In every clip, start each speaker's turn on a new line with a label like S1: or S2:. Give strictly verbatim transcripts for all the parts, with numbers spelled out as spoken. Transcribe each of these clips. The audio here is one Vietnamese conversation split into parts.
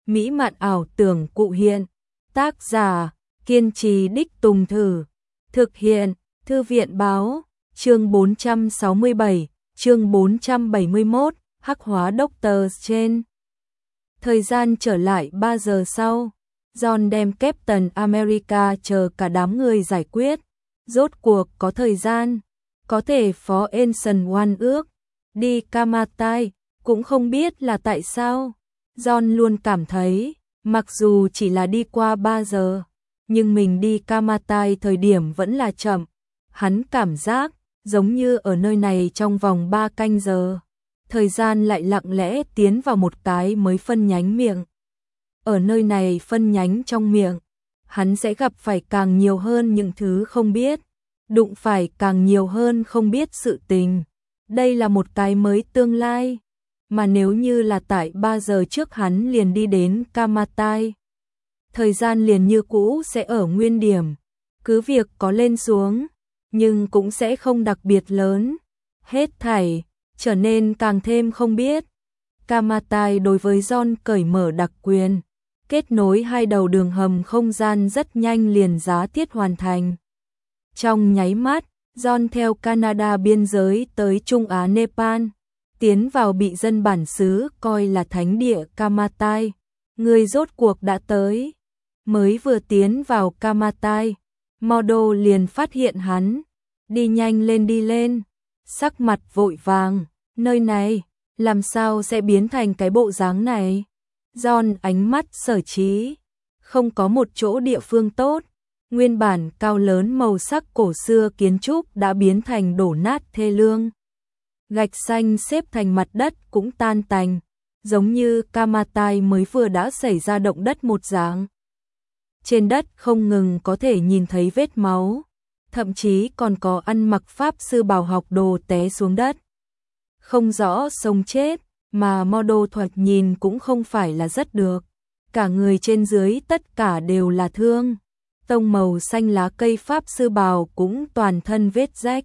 S1: mỹ mạn ảo tưởng cụ hiện. Tác giả, kiên trì đích tùng thử. Thực hiện, Thư viện báo, chương bốn trăm sáu mươi bảy, chương bốn trăm bảy mươi mốt, hắc hóa Doctor Strange. Thời gian trở lại ba giờ sau, John đem Captain America chờ cả đám người giải quyết. Rốt cuộc có thời gian, có thể phó Ancient One ước, đi Kamatai, cũng không biết là tại sao. John luôn cảm thấy, mặc dù chỉ là đi qua ba giờ, nhưng mình đi Kamatai thời điểm vẫn là chậm. Hắn cảm giác, giống như ở nơi này trong vòng ba canh giờ, thời gian lại lặng lẽ tiến vào một cái mới phân nhánh miệng. Ở nơi này phân nhánh trong miệng, hắn sẽ gặp phải càng nhiều hơn những thứ không biết, đụng phải càng nhiều hơn không biết sự tình. Đây là một cái mới tương lai, mà nếu như là tại ba giờ trước hắn liền đi đến Kamatai, thời gian liền như cũ sẽ ở nguyên điểm, cứ việc có lên xuống, nhưng cũng sẽ không đặc biệt lớn. Hết thảy trở nên càng thêm không biết. Kamatai đối với John cởi mở đặc quyền, kết nối hai đầu đường hầm không gian rất nhanh liền giá thiết hoàn thành. Trong nháy mắt, John theo Canada biên giới tới Trung Á Nepal, tiến vào bị dân bản xứ coi là thánh địa Kamatai. Người rốt cuộc đã tới. Mới vừa tiến vào Kamatai, Mordo liền phát hiện hắn. Đi nhanh lên đi lên, sắc mặt vội vàng, nơi này, làm sao sẽ biến thành cái bộ dáng này? John ánh mắt sở trí, không có một chỗ địa phương tốt, nguyên bản cao lớn màu sắc cổ xưa kiến trúc đã biến thành đổ nát thê lương. Gạch xanh xếp thành mặt đất cũng tan tành, giống như Kamatai mới vừa đã xảy ra động đất một dạng. Trên đất không ngừng có thể nhìn thấy vết máu, thậm chí còn có ăn mặc pháp sư bào học đồ té xuống đất. Không rõ sống chết, mà Mordo thoạt nhìn cũng không phải là rất được. Cả người trên dưới tất cả đều là thương. Tông màu xanh lá cây pháp sư bào cũng toàn thân vết rách.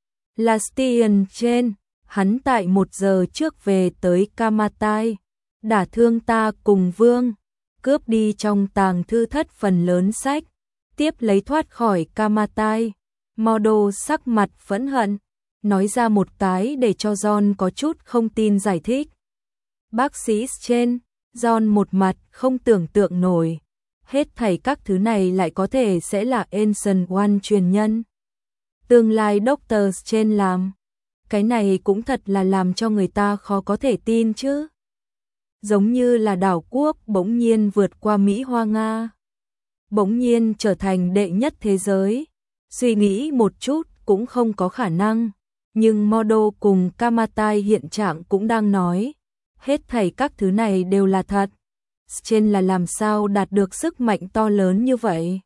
S1: Là Stian trên, hắn tại một giờ trước về tới Kamatai, đả thương ta cùng vương, cướp đi trong tàng thư thất phần lớn sách, tiếp lấy thoát khỏi Kamatai. Mordo sắc mặt phẫn hận, nói ra một cái để cho John có chút không tin giải thích. Bác sĩ Strange, John một mặt không tưởng tượng nổi, hết thảy các thứ này lại có thể sẽ là Ancient One truyền nhân. Tương lai Doctor Strange làm, cái này cũng thật là làm cho người ta khó có thể tin chứ. Giống như là đảo quốc bỗng nhiên vượt qua Mỹ Hoa Nga, bỗng nhiên trở thành đệ nhất thế giới. Suy nghĩ một chút cũng không có khả năng, nhưng Mordo cùng Kamatai hiện trạng cũng đang nói, hết thảy các thứ này đều là thật. Strange là làm sao đạt được sức mạnh to lớn như vậy?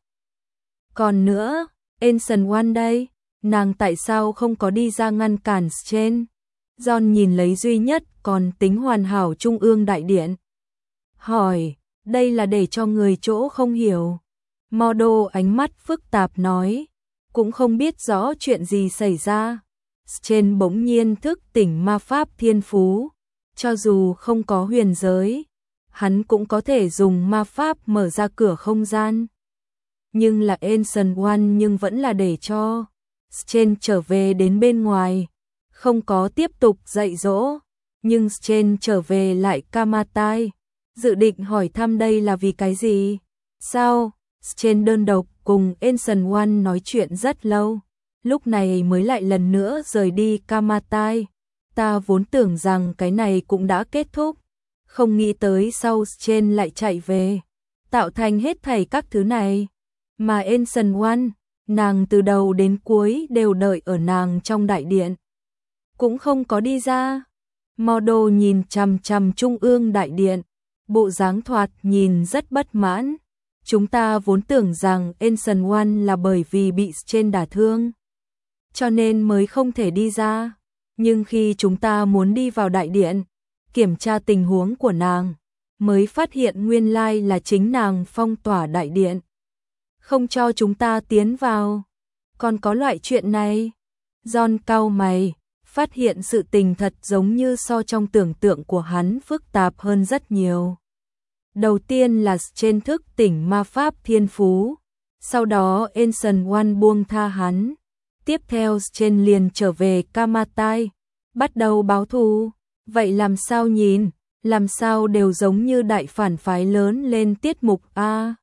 S1: Còn nữa, Ancient One đây, nàng tại sao không có đi ra ngăn cản Strange? John nhìn lấy duy nhất còn tính hoàn hảo Trung ương đại điện, hỏi, đây là để cho người chỗ không hiểu. Mordo ánh mắt phức tạp nói, cũng không biết rõ chuyện gì xảy ra. Strange bỗng nhiên thức tỉnh ma pháp thiên phú, cho dù không có huyền giới, hắn cũng có thể dùng ma pháp mở ra cửa không gian. Nhưng là Ancient One nhưng vẫn là để cho Strange trở về đến bên ngoài, không có tiếp tục dạy dỗ. Nhưng Strange trở về lại Kamatai, dự định hỏi thăm đây là vì cái gì? Sao? Strange đơn độc cùng Ancient One nói chuyện rất lâu, lúc này mới lại lần nữa rời đi Kamatai. Ta vốn tưởng rằng cái này cũng đã kết thúc, không nghĩ tới sau Strange lại chạy về, tạo thành hết thảy các thứ này. Mà Ancient One, nàng từ đầu đến cuối đều đợi ở nàng trong đại điện, cũng không có đi ra. Mordo nhìn chằm chằm Trung ương đại điện, bộ dáng thoạt nhìn rất bất mãn. Chúng ta vốn tưởng rằng Ancient One là bởi vì bị Strange đả thương, cho nên mới không thể đi ra. Nhưng khi chúng ta muốn đi vào đại điện, kiểm tra tình huống của nàng, mới phát hiện nguyên lai là chính nàng phong tỏa đại điện, không cho chúng ta tiến vào. Còn có loại chuyện này? John cau mày, phát hiện sự tình thật giống như so trong tưởng tượng của hắn phức tạp hơn rất nhiều. Đầu tiên là trên thức tỉnh ma pháp thiên phú, sau đó Ancient One buông tha hắn. Tiếp theo trên liền trở về Kamatai, bắt đầu báo thù. Vậy làm sao nhìn, làm sao đều giống như đại phản phái lớn lên tiết mục A.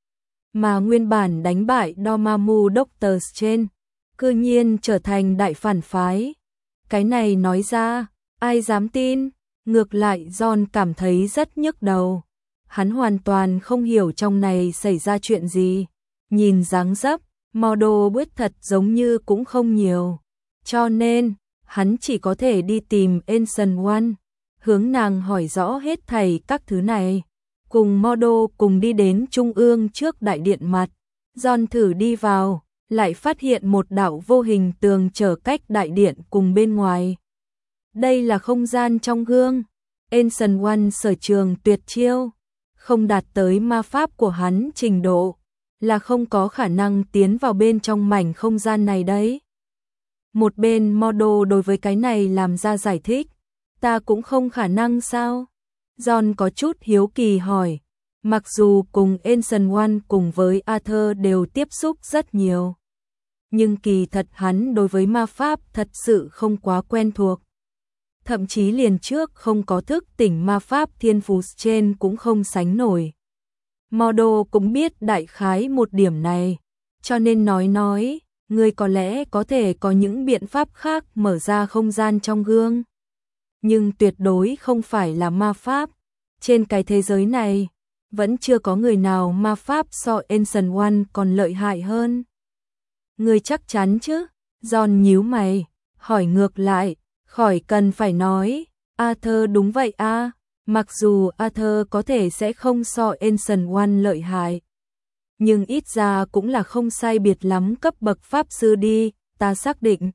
S1: Mà nguyên bản đánh bại Dormammu Doctor Strange, cư nhiên trở thành đại phản phái. Cái này nói ra, ai dám tin, ngược lại John cảm thấy rất nhức đầu. Hắn hoàn toàn không hiểu trong này xảy ra chuyện gì. Nhìn dáng dấp, model biết thật giống như cũng không nhiều. Cho nên, hắn chỉ có thể đi tìm Ancient One, hướng nàng hỏi rõ hết thảy các thứ này. Cùng model cùng đi đến trung ương trước đại điện mặt. John thử đi vào, lại phát hiện một đạo vô hình tường trở cách đại điện cùng bên ngoài. Đây là không gian trong gương. Ancient One sở trường tuyệt chiêu, không đạt tới ma pháp của hắn trình độ, là không có khả năng tiến vào bên trong mảnh không gian này đấy. Một bên model đối với cái này làm ra giải thích, ta cũng không khả năng sao? John có chút hiếu kỳ hỏi, mặc dù cùng Ancient One cùng với Arthur đều tiếp xúc rất nhiều, nhưng kỳ thật hắn đối với ma pháp thật sự không quá quen thuộc. Thậm chí liền trước không có thức tỉnh ma pháp thiên phú trên cũng không sánh nổi. Model cũng biết đại khái một điểm này, cho nên nói nói, ngươi có lẽ có thể có những biện pháp khác mở ra không gian trong gương. Nhưng tuyệt đối không phải là ma pháp. Trên cái thế giới này, vẫn chưa có người nào ma pháp so Ancient One còn lợi hại hơn. Ngươi chắc chắn chứ? John nhíu mày, hỏi ngược lại, khỏi cần phải nói, Arthur đúng vậy a. À. Mặc dù Arthur có thể sẽ không so Ancient One lợi hại, nhưng ít ra cũng là không sai biệt lắm cấp bậc pháp sư đi, ta xác định.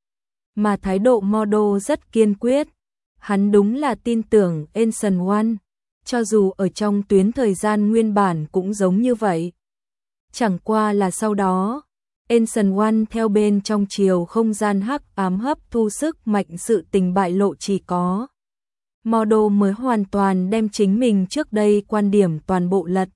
S1: Mà thái độ model rất kiên quyết, hắn đúng là tin tưởng Ancient One, cho dù ở trong tuyến thời gian nguyên bản cũng giống như vậy. Chẳng qua là sau đó, Ancient One theo bên trong chiều không gian hắc ám hấp thu sức mạnh sự tình bại lộ chỉ có. Model mới hoàn toàn đem chính mình trước đây quan điểm toàn bộ lật.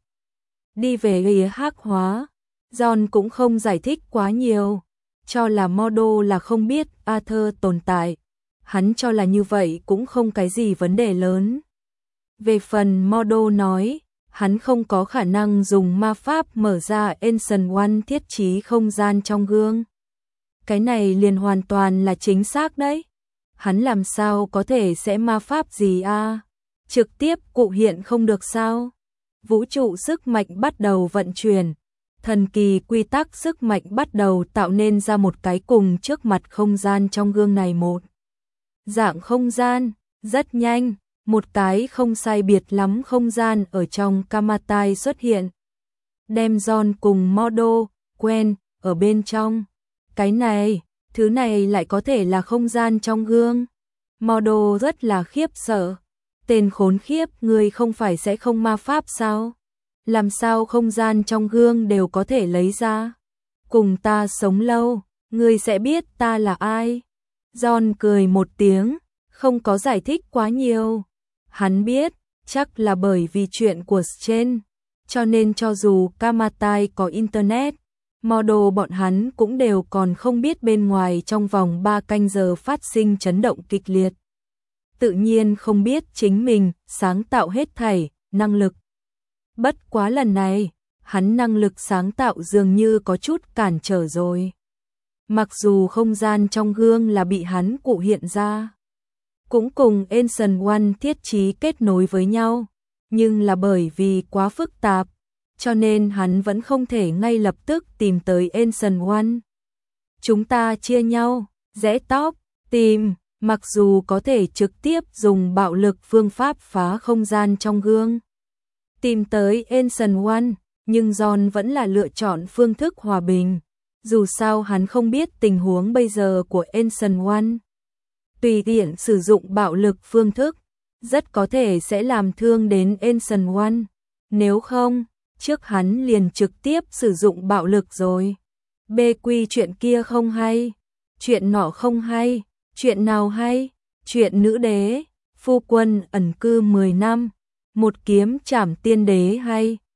S1: Đi về phía hắc hóa, John cũng không giải thích quá nhiều, cho là model là không biết Arthur tồn tại. Hắn cho là như vậy cũng không cái gì vấn đề lớn. Về phần model nói, hắn không có khả năng dùng ma pháp mở ra Ancient One thiết trí không gian trong gương. Cái này liền hoàn toàn là chính xác đấy. Hắn làm sao có thể sẽ ma pháp gì a? À? Trực tiếp cụ hiện không được sao? Vũ trụ sức mạnh bắt đầu vận chuyển, thần kỳ quy tắc sức mạnh bắt đầu tạo nên ra một cái cùng trước mặt không gian trong gương này một. Dạng không gian, rất nhanh, một cái không sai biệt lắm không gian ở trong Kamatai xuất hiện. Đem John cùng model, quen, ở bên trong. Cái này, thứ này lại có thể là không gian trong gương. Model rất là khiếp sợ. Tên khốn khiếp, người không phải sẽ không ma pháp sao? Làm sao không gian trong gương đều có thể lấy ra? Cùng ta sống lâu, người sẽ biết ta là ai. John cười một tiếng, không có giải thích quá nhiều. Hắn biết, chắc là bởi vì chuyện của Strange, cho nên cho dù Kamatai có internet, model bọn hắn cũng đều còn không biết bên ngoài trong vòng ba canh giờ phát sinh chấn động kịch liệt. Tự nhiên không biết chính mình sáng tạo hết thảy, năng lực. Bất quá lần này, hắn năng lực sáng tạo dường như có chút cản trở rồi. Mặc dù không gian trong gương là bị hắn cụ hiện ra, cũng cùng Ancient One thiết trí kết nối với nhau, nhưng là bởi vì quá phức tạp, cho nên hắn vẫn không thể ngay lập tức tìm tới Ancient One. Chúng ta chia nhau, rẽ tóc, tìm, mặc dù có thể trực tiếp dùng bạo lực phương pháp phá không gian trong gương, tìm tới Ancient One, nhưng John vẫn là lựa chọn phương thức hòa bình. Dù sao hắn không biết tình huống bây giờ của Ancient One. Tùy tiện sử dụng bạo lực phương thức, rất có thể sẽ làm thương đến Ancient One. Nếu không, trước hắn liền trực tiếp sử dụng bạo lực rồi. Bê quy chuyện kia không hay, chuyện nọ không hay, chuyện nào hay, chuyện nữ đế, phu quân ẩn cư mười năm, một kiếm chảm tiên đế hay